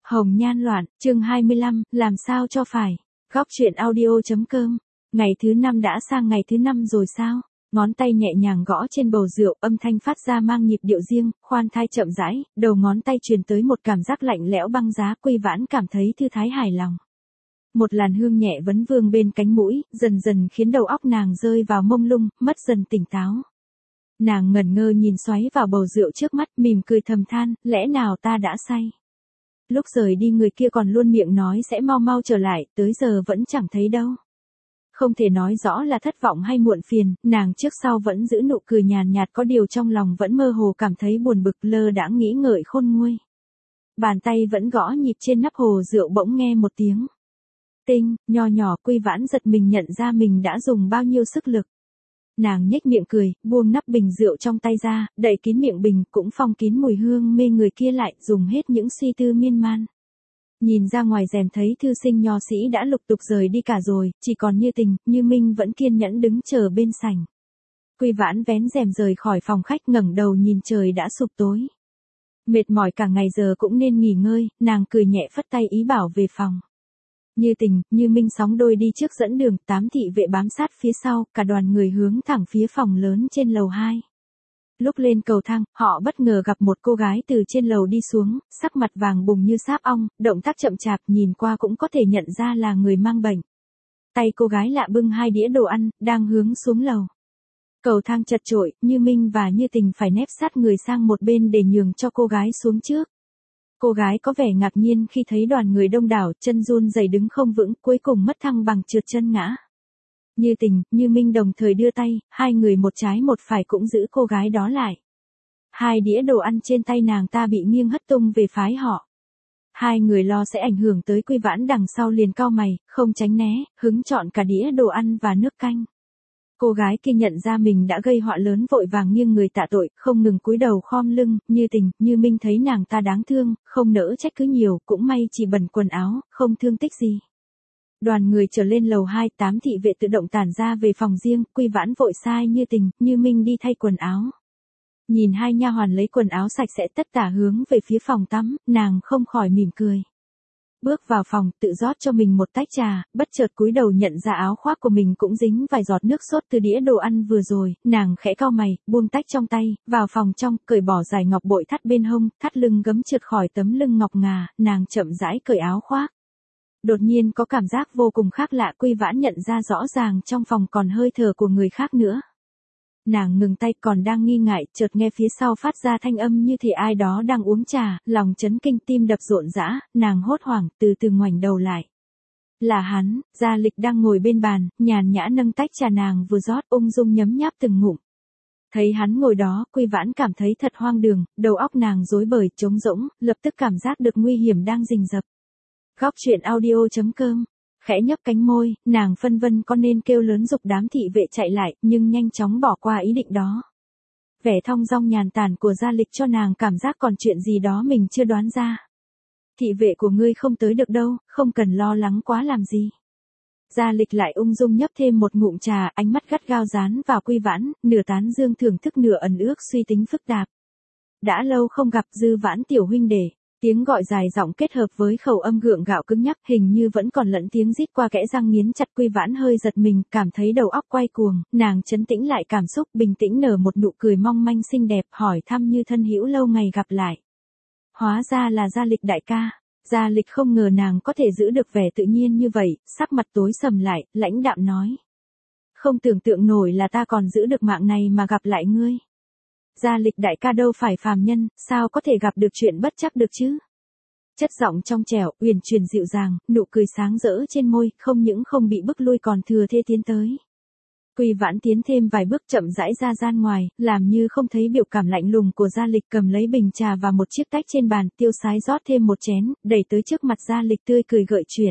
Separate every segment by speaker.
Speaker 1: Hồng nhan loạn, chương 25, làm sao cho phải. Góc truyện audio.com. Ngày thứ 5 đã sang ngày thứ 5 rồi sao? Ngón tay nhẹ nhàng gõ trên bầu rượu, âm thanh phát ra mang nhịp điệu riêng, khoan thai chậm rãi, đầu ngón tay truyền tới một cảm giác lạnh lẽo băng giá. Quy Vãn cảm thấy thư thái hài lòng. Một làn hương nhẹ vấn vương bên cánh mũi, dần dần khiến đầu óc nàng rơi vào mông lung, mất dần tỉnh táo. Nàng ngẩn ngơ nhìn xoáy vào bầu rượu trước mắt, mỉm cười thầm than, lẽ nào ta đã say? Lúc rời đi người kia còn luôn miệng nói sẽ mau mau trở lại, tới giờ vẫn chẳng thấy đâu. Không thể nói rõ là thất vọng hay muộn phiền, nàng trước sau vẫn giữ nụ cười nhàn nhạt, có điều trong lòng vẫn mơ hồ cảm thấy buồn bực, lơ đãng nghĩ ngợi khôn nguôi. Bàn tay vẫn gõ nhịp trên nắp hồ rượu, bỗng nghe một tiếng tinh, nho nhỏ. Quy Vãn giật mình nhận ra mình đã dùng bao nhiêu sức lực. Nàng nhếch miệng cười, buông nắp bình rượu trong tay ra, đậy kín miệng bình, cũng phong kín mùi hương mê người kia lại, dùng hết những suy tư miên man. Nhìn ra ngoài rèm thấy thư sinh nho sĩ đã lục tục rời đi cả rồi, chỉ còn Như Tình, Như Minh vẫn kiên nhẫn đứng chờ bên sảnh. Quy Vãn vén rèm rời khỏi phòng khách, ngẩng đầu nhìn trời đã sụp tối. Mệt mỏi cả ngày giờ cũng nên nghỉ ngơi, nàng cười nhẹ phất tay ý bảo về phòng. Như Tình, Như Minh sóng đôi đi trước dẫn đường, 8 thị vệ bám sát phía sau, cả đoàn người hướng thẳng phía phòng lớn trên lầu 2. Lúc lên cầu thang, họ bất ngờ gặp một cô gái từ trên lầu đi xuống, sắc mặt vàng bùng như sáp ong, động tác chậm chạp, nhìn qua cũng có thể nhận ra là người mang bệnh. Tay cô gái lạ bưng 2 đĩa đồ ăn, đang hướng xuống lầu. Cầu thang chật chội, Như Minh và Như Tình phải nép sát người sang một bên để nhường cho cô gái xuống trước. Cô gái có vẻ ngạc nhiên khi thấy đoàn người đông đảo, chân run rẩy đứng không vững, cuối cùng mất thăng bằng trượt chân ngã. Như Tình, Như Minh đồng thời đưa tay, hai người một trái một phải cũng giữ cô gái đó lại. 2 đĩa đồ ăn trên tay nàng ta bị nghiêng hất tung về phái họ. Hai người lo sẽ ảnh hưởng tới Quy Vãn đằng sau liền cau mày, không tránh né, hứng chọn cả đĩa đồ ăn và nước canh. Cô gái kia nhận ra mình đã gây họa lớn, vội vàng nghiêng người tạ tội, không ngừng cúi đầu khom lưng. Như Tình, Như Minh thấy nàng ta đáng thương, không nỡ trách cứ nhiều, cũng may chỉ bẩn quần áo, không thương tích gì. Đoàn người trở lên lầu 2, 8 thị vệ tự động tản ra về phòng riêng. Quy Vãn vội sai Như Tình, Như Minh đi thay quần áo. Nhìn hai nha hoàn lấy quần áo sạch sẽ tất tả hướng về phía phòng tắm, nàng không khỏi mỉm cười. Bước vào phòng, tự rót cho mình một tách trà, bất chợt cúi đầu nhận ra áo khoác của mình cũng dính vài giọt nước sốt từ đĩa đồ ăn vừa rồi, nàng khẽ cau mày, buông tách trong tay, vào phòng trong, cởi bỏ dải ngọc bội thắt bên hông, thắt lưng gấm trượt khỏi tấm lưng ngọc ngà, nàng chậm rãi cởi áo khoác. Đột nhiên có cảm giác vô cùng khác lạ, Quy Vãn nhận ra rõ ràng trong phòng còn hơi thở của người khác nữa. Nàng ngừng tay, còn đang nghi ngại, chợt nghe phía sau phát ra thanh âm như thể ai đó đang uống trà, lòng chấn kinh, tim đập rộn rã, nàng hốt hoảng, từ từ ngoảnh đầu lại. Là hắn, Gia Lịch đang ngồi bên bàn, nhàn nhã nâng tách trà nàng vừa rót, ung dung nhấm nháp từng ngụm. Thấy hắn ngồi đó, Quy Vãn cảm thấy thật hoang đường, đầu óc nàng rối bời, trống rỗng, lập tức cảm giác được nguy hiểm đang rình rập. Góc truyện audio.com. Khẽ nhấp cánh môi, nàng phân vân có nên kêu lớn giục đám thị vệ chạy lại, nhưng nhanh chóng bỏ qua ý định đó. Vẻ thong dong nhàn tản của Gia Lịch cho nàng cảm giác còn chuyện gì đó mình chưa đoán ra. Thị vệ của ngươi không tới được đâu, không cần lo lắng quá làm gì. Gia Lịch lại ung dung nhấp thêm một ngụm trà, ánh mắt gắt gao dán vào Quy Vãn, nửa tán dương thưởng thức nửa ẩn ước suy tính phức tạp. Đã lâu không gặp, Dư Vãn tiểu huynh đệ. Tiếng gọi dài giọng kết hợp với khẩu âm gượng gạo cứng nhắc, hình như vẫn còn lẫn tiếng rít qua kẽ răng nghiến chặt. Quy Vãn hơi giật mình, cảm thấy đầu óc quay cuồng, nàng trấn tĩnh lại cảm xúc, bình tĩnh nở một nụ cười mong manh xinh đẹp, hỏi thăm như thân hữu lâu ngày gặp lại. Hóa ra là Gia Lịch đại ca. Gia Lịch không ngờ nàng có thể giữ được vẻ tự nhiên như vậy, sắc mặt tối sầm lại, lãnh đạm nói. Không tưởng tượng nổi là ta còn giữ được mạng này mà gặp lại ngươi. Gia Lịch đại ca đâu phải phàm nhân, sao có thể gặp được chuyện bất trắc được chứ? Chất giọng trong trẻo, uyển chuyển dịu dàng, nụ cười sáng rỡ trên môi, không những không bị bức lui còn thừa thê tiến tới. Quy Vãn tiến thêm vài bước chậm rãi ra gian ngoài, làm như không thấy biểu cảm lạnh lùng của Gia Lịch, cầm lấy bình trà và một chiếc tách trên bàn, tiêu sái rót thêm một chén, đẩy tới trước mặt Gia Lịch, tươi cười gợi chuyện.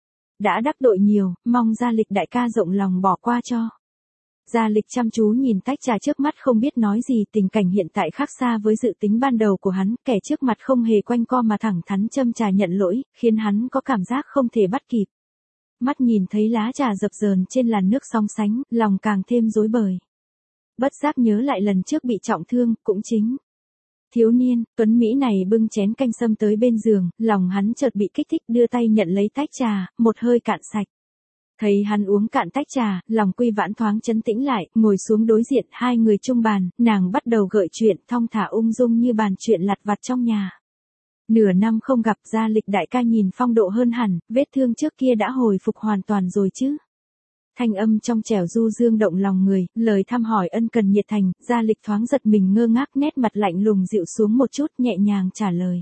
Speaker 1: Đã đắc tội nhiều, mong Gia Lịch đại ca rộng lòng bỏ qua cho. Gia Lịch chăm chú nhìn tách trà trước mắt không biết nói gì, tình cảnh hiện tại khác xa với dự tính ban đầu của hắn, kẻ trước mặt không hề quanh co mà thẳng thắn châm trà nhận lỗi, khiến hắn có cảm giác không thể bắt kịp. Mắt nhìn thấy lá trà dập dờn trên làn nước sóng sánh, lòng càng thêm rối bời. Bất giác nhớ lại lần trước bị trọng thương, cũng chính Thiếu niên, tuấn Mỹ này bưng chén canh sâm tới bên giường, lòng hắn chợt bị kích thích đưa tay nhận lấy tách trà, một hơi cạn sạch. Thấy hắn uống cạn tách trà, lòng Quy Vãn thoáng trấn tĩnh lại, ngồi xuống đối diện hai người chung bàn, nàng bắt đầu gợi chuyện thong thả ung dung như bàn chuyện lặt vặt trong nhà. Nửa năm không gặp, Gia Lịch đại ca nhìn phong độ hơn hẳn, vết thương trước kia đã hồi phục hoàn toàn rồi chứ. Thanh âm trong trẻo du dương động lòng người, lời thăm hỏi ân cần nhiệt thành, Gia Lịch thoáng giật mình ngơ ngác, nét mặt lạnh lùng dịu xuống một chút, nhẹ nhàng trả lời.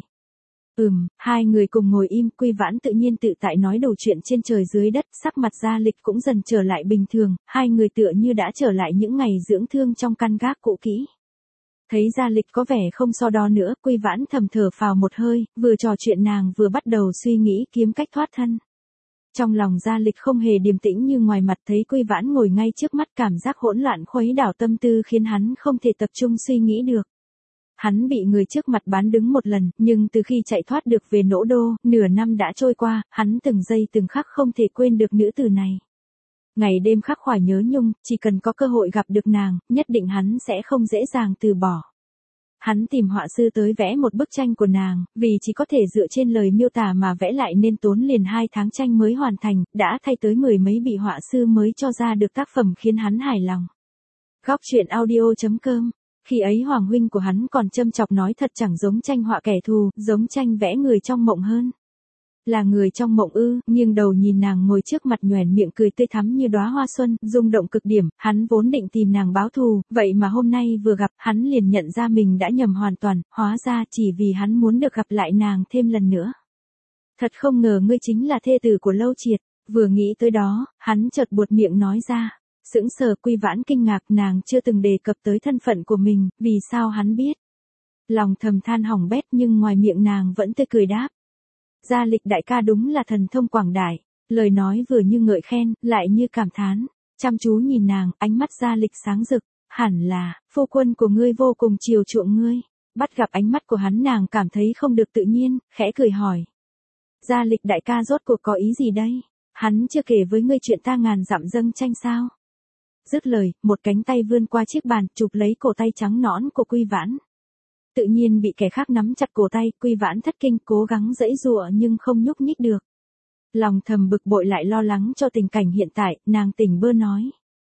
Speaker 1: Hai người cùng ngồi im, Quy Vãn tự nhiên tự tại nói đủ chuyện trên trời dưới đất, sắc mặt Gia Lịch cũng dần trở lại bình thường, hai người tựa như đã trở lại những ngày dưỡng thương trong căn gác cũ kỹ. Thấy Gia Lịch có vẻ không so đo nữa, Quy Vãn thầm thở phào một hơi, vừa trò chuyện nàng vừa bắt đầu suy nghĩ kiếm cách thoát thân. Trong lòng Gia Lịch không hề điềm tĩnh như ngoài mặt, thấy Quy Vãn ngồi ngay trước mắt, cảm giác hỗn loạn khuấy đảo tâm tư khiến hắn không thể tập trung suy nghĩ được. Hắn bị người trước mặt bán đứng một lần, nhưng từ khi chạy thoát được về Nỗ Đô, nửa năm đã trôi qua, hắn từng giây từng khắc không thể quên được nữ tử này. Ngày đêm khắc khoải nhớ nhung, chỉ cần có cơ hội gặp được nàng, nhất định hắn sẽ không dễ dàng từ bỏ. Hắn tìm họa sư tới vẽ một bức tranh của nàng, vì chỉ có thể dựa trên lời miêu tả mà vẽ lại nên tốn liền 2 tháng tranh mới hoàn thành, đã thay tới 10 mấy vị họa sư mới cho ra được tác phẩm khiến hắn hài lòng. Góc truyện audio.com. Khi ấy hoàng huynh của hắn còn châm chọc nói thật chẳng giống tranh họa kẻ thù, giống tranh vẽ người trong mộng hơn. Là người trong mộng ư? Nghiêng đầu nhìn nàng ngồi trước mặt nhoẻn miệng cười tươi thắm như đóa hoa xuân, rung động cực điểm, hắn vốn định tìm nàng báo thù, vậy mà hôm nay vừa gặp, hắn liền nhận ra mình đã nhầm hoàn toàn, hóa ra chỉ vì hắn muốn được gặp lại nàng thêm lần nữa. Thật không ngờ ngươi chính là thê tử của Lâu Triệt, vừa nghĩ tới đó, hắn chợt buột miệng nói ra. Sững sờ, Quy Vãn kinh ngạc, nàng chưa từng đề cập tới thân phận của mình, vì sao hắn biết. Lòng thầm than hỏng bét nhưng ngoài miệng nàng vẫn tươi cười đáp. Gia Lịch đại ca đúng là thần thông quảng đại, lời nói vừa như ngợi khen, lại như cảm thán. Chăm chú nhìn nàng, ánh mắt Gia Lịch sáng rực, hẳn là, phu quân của ngươi vô cùng chiều chuộng ngươi. Bắt gặp ánh mắt của hắn nàng cảm thấy không được tự nhiên, khẽ cười hỏi. Gia Lịch đại ca rốt cuộc có ý gì đây? Hắn chưa kể với ngươi chuyện ta ngàn dặm dâng tranh sao? Dứt lời, một cánh tay vươn qua chiếc bàn, chụp lấy cổ tay trắng nõn của Quy Vãn. Tự nhiên bị kẻ khác nắm chặt cổ tay, Quy Vãn thất kinh, cố gắng giãy giụa nhưng không nhúc nhích được. Lòng thầm bực bội lại lo lắng cho tình cảnh hiện tại, nàng tỉnh bơ nói.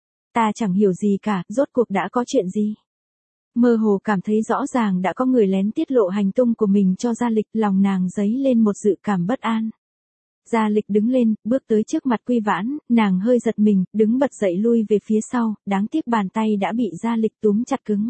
Speaker 1: Ta chẳng hiểu gì cả, rốt cuộc đã có chuyện gì. Mơ hồ cảm thấy rõ ràng đã có người lén tiết lộ hành tung của mình cho Gia Lịch, lòng nàng dấy lên một dự cảm bất an. Gia Lịch đứng lên, bước tới trước mặt Quy Vãn, nàng hơi giật mình, đứng bật dậy lui về phía sau, đáng tiếc bàn tay đã bị Gia Lịch túm chặt cứng.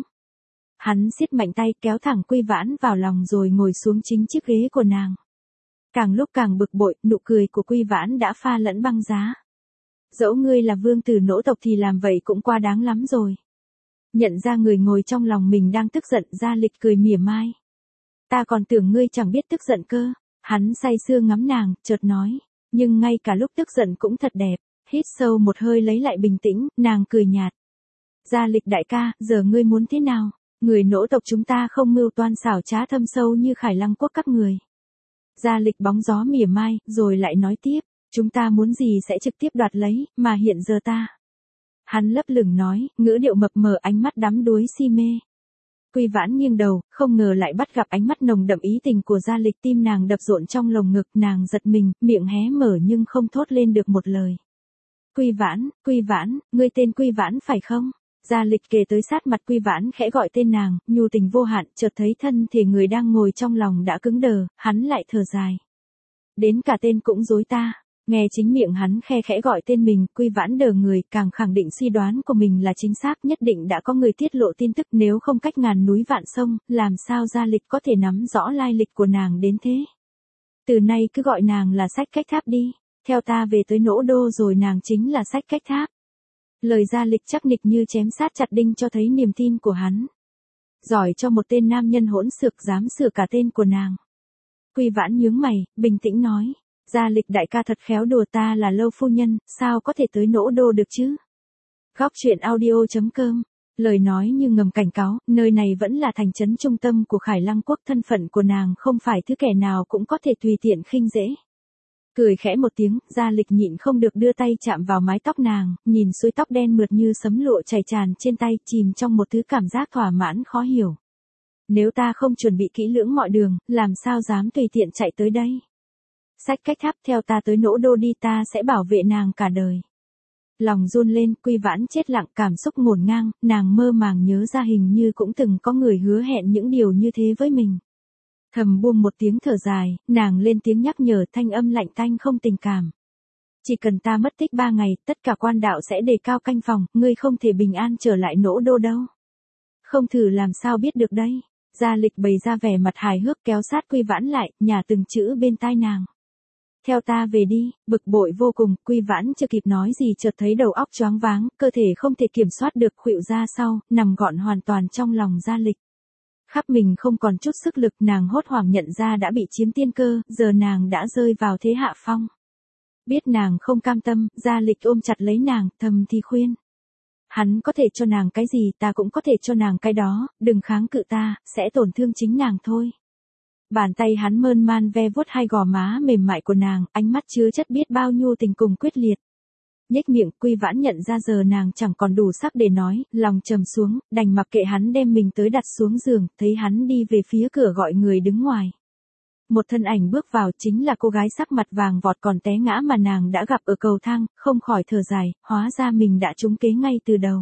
Speaker 1: Hắn siết mạnh tay kéo thẳng Quy Vãn vào lòng rồi ngồi xuống chính chiếc ghế của nàng. Càng lúc càng bực bội, nụ cười của Quy Vãn đã pha lẫn băng giá. Dẫu ngươi là vương tử Nỗ tộc thì làm vậy cũng quá đáng lắm rồi. Nhận ra người ngồi trong lòng mình đang tức giận, Gia Lịch cười mỉa mai. Ta còn tưởng ngươi chẳng biết tức giận cơ. Hắn say sưa ngắm nàng, chợt nói, nhưng ngay cả lúc tức giận cũng thật đẹp. Hít sâu một hơi lấy lại bình tĩnh, nàng cười nhạt. Gia Lịch đại ca, giờ ngươi muốn thế nào? Người Nỗ tộc chúng ta không mưu toan xảo trá thâm sâu như Khải Lăng quốc các người. Gia Lịch bóng gió mỉa mai, rồi lại nói tiếp, chúng ta muốn gì sẽ trực tiếp đoạt lấy, mà hiện giờ ta. Hắn lấp lửng nói, ngữ điệu mập mờ, ánh mắt đắm đuối si mê. Quy Vãn nghiêng đầu, không ngờ lại bắt gặp ánh mắt nồng đậm ý tình của Gia Lịch, tim nàng đập rộn trong lồng ngực, nàng giật mình, miệng hé mở nhưng không thốt lên được một lời. Quy Vãn, ngươi tên Quy Vãn phải không? Gia Lịch kề tới sát mặt Quy Vãn khẽ gọi tên nàng, nhu tình vô hạn, chợt thấy thân thể người đang ngồi trong lòng đã cứng đờ, hắn lại thở dài. Đến cả tên cũng dối ta. Nghe chính miệng hắn khe khẽ gọi tên mình, Quy Vãn đờ người, càng khẳng định suy đoán của mình là chính xác, nhất định đã có người tiết lộ tin tức, nếu không cách ngàn núi vạn sông, làm sao Gia Lịch có thể nắm rõ lai lịch của nàng đến thế. Từ nay cứ gọi nàng là Sách Cách Tháp đi, theo ta về tới Nỗ Đô rồi nàng chính là Sách Cách Tháp. Lời Gia Lịch chắc nịch như chém sát chặt đinh cho thấy niềm tin của hắn. Giỏi cho một tên nam nhân hỗn xược dám sửa cả tên của nàng. Quy Vãn nhướng mày, bình tĩnh nói. Gia Lịch đại ca thật khéo đùa, ta là Lâu phu nhân, sao có thể tới Nỗ Đô được chứ? Góc truyện audio.com. Lời nói như ngầm cảnh cáo, nơi này vẫn là thành trấn trung tâm của Khải Lăng quốc, thân phận của nàng không phải thứ kẻ nào cũng có thể tùy tiện khinh dễ. Cười khẽ một tiếng, Gia Lịch nhịn không được đưa tay chạm vào mái tóc nàng, nhìn suối tóc đen mượt như sấm lụa chảy tràn trên tay, chìm trong một thứ cảm giác thỏa mãn khó hiểu. Nếu ta không chuẩn bị kỹ lưỡng mọi đường, làm sao dám tùy tiện chạy tới đây. Xách cách tháp theo ta tới Nỗ Đô đi, ta sẽ bảo vệ nàng cả đời. Lòng run lên, Quy Vãn chết lặng, cảm xúc ngổn ngang, nàng mơ màng nhớ ra hình như cũng từng có người hứa hẹn những điều như thế với mình. Thầm buông một tiếng thở dài, nàng lên tiếng nhắc nhở, thanh âm lạnh tanh không tình cảm. Chỉ cần ta mất tích 3 ngày, tất cả quan đạo sẽ đề cao canh phòng, ngươi không thể bình an trở lại Nỗ Đô đâu. Không thử làm sao biết được đây. Gia Lịch bày ra vẻ mặt hài hước kéo sát Quy Vãn lại, nhả từng chữ bên tai nàng. Theo ta về đi, bực bội vô cùng, Quy Vãn chưa kịp nói gì chợt thấy đầu óc choáng váng, cơ thể không thể kiểm soát được khuỵu ra sau, nằm gọn hoàn toàn trong lòng Gia Lịch. Khắp mình không còn chút sức lực, nàng hốt hoảng nhận ra đã bị chiếm tiên cơ, giờ nàng đã rơi vào thế hạ phong. Biết nàng không cam tâm, Gia Lịch ôm chặt lấy nàng, thầm thì khuyên. Hắn có thể cho nàng cái gì, ta cũng có thể cho nàng cái đó, đừng kháng cự ta, sẽ tổn thương chính nàng thôi. Bàn tay hắn mơn man ve vuốt hai gò má mềm mại của nàng, ánh mắt chứa chất biết bao nhu tình cùng quyết liệt. Nhếch miệng, Quy Vãn nhận ra giờ nàng chẳng còn đủ sắc để nói, lòng trầm xuống, đành mặc kệ hắn đem mình tới đặt xuống giường, thấy hắn đi về phía cửa gọi người đứng ngoài. Một thân ảnh bước vào, chính là cô gái sắc mặt vàng vọt còn té ngã mà nàng đã gặp ở cầu thang, không khỏi thở dài, hóa ra mình đã trúng kế ngay từ đầu.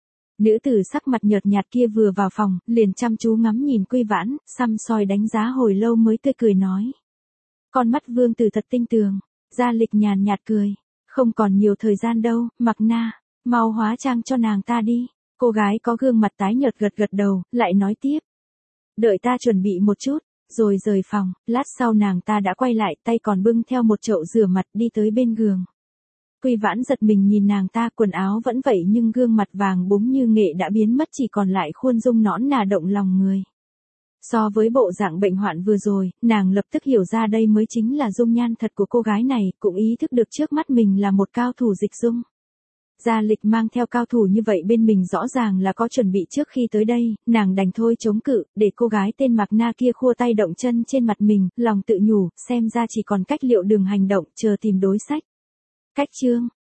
Speaker 1: Nữ tử sắc mặt nhợt nhạt kia vừa vào phòng, liền chăm chú ngắm nhìn Quy Vãn, săm soi đánh giá hồi lâu mới tươi cười nói. Con mắt vương tử thật tinh tường. Gia Lịch nhàn nhạt cười. Không còn nhiều thời gian đâu, Mạc Na, mau hóa trang cho nàng ta đi. Cô gái có gương mặt tái nhợt gật gật đầu, lại nói tiếp. Đợi ta chuẩn bị một chút, rồi rời phòng, lát sau nàng ta đã quay lại, tay còn bưng theo một chậu rửa mặt đi tới bên giường. Quy Vãn giật mình nhìn nàng ta, quần áo vẫn vậy nhưng gương mặt vàng búng như nghệ đã biến mất, chỉ còn lại khuôn dung nõn nà động lòng người. So với bộ dạng bệnh hoạn vừa rồi, nàng lập tức hiểu ra đây mới chính là dung nhan thật của cô gái này, cũng ý thức được trước mắt mình là một cao thủ dịch dung. Gia Lịch mang theo cao thủ như vậy bên mình rõ ràng là có chuẩn bị trước khi tới đây, nàng đành thôi chống cự, để cô gái tên Mạc Na kia khua tay động chân trên mặt mình, lòng tự nhủ, xem ra chỉ còn cách liệu đường hành động, chờ tìm đối sách. Cách chương